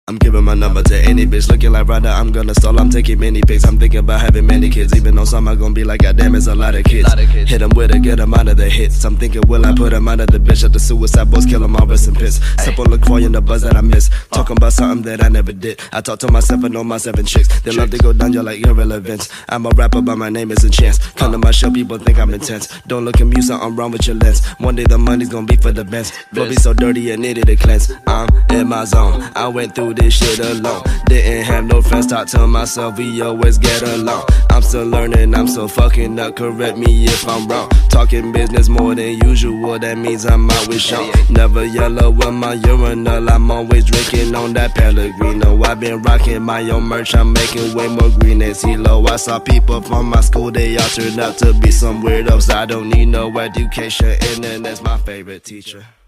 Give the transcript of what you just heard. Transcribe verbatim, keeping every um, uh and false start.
I'm giving my number to any bitch looking like Ryder. I'm gonna stall, I'm taking many pics. I'm thinking about having many kids, even though some are gonna be like, goddamn, it's a lot of kids. Hit them with a good amount of the hits. I'm thinking, will I put them out of the bitch? At the suicide boys, kill them all, rest in piss. Simple look for you in the buzz that I miss. Talking about something that I never did. I talk to myself and know my seven chicks. They love to go down, you're like irrelevant. I'm a rapper, but my name isn't Chance. Come to my show, people think I'm intense. Don't look at me, something wrong with your lens. One day the money's gonna be for the best. Flow be so dirty, I needed a cleanse. I'm in my zone. I went through this shit alone. Didn't have no friends, talk to myself, we always get along. I'm still learning, I'm still fucking up, correct me if I'm wrong. Talking business more than usual, that means I'm always shown. Never yellow with my urinal, I'm always drinking on that Pellegrino. I've been rocking my own merch, I'm making way more green as Hilo. I saw people from my school, they all turned out to be some weirdos. I don't need no education, internet's my favorite teacher.